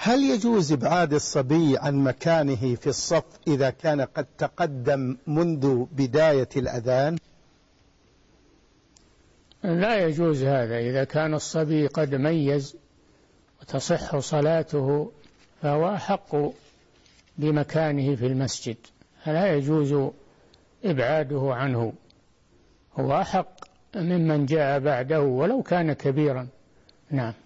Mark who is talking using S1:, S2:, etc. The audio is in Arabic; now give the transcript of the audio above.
S1: هل يجوز إبعاد الصبي عن مكانه في الصف إذا كان قد تقدم منذ بداية الأذان؟
S2: لا يجوز هذا. إذا كان الصبي قد ميز وتصح صلاته فهو أحق بمكانه في المسجد، لا يجوز إبعاده عنه، هو أحق ممن جاء بعده ولو كان كبيرا. نعم.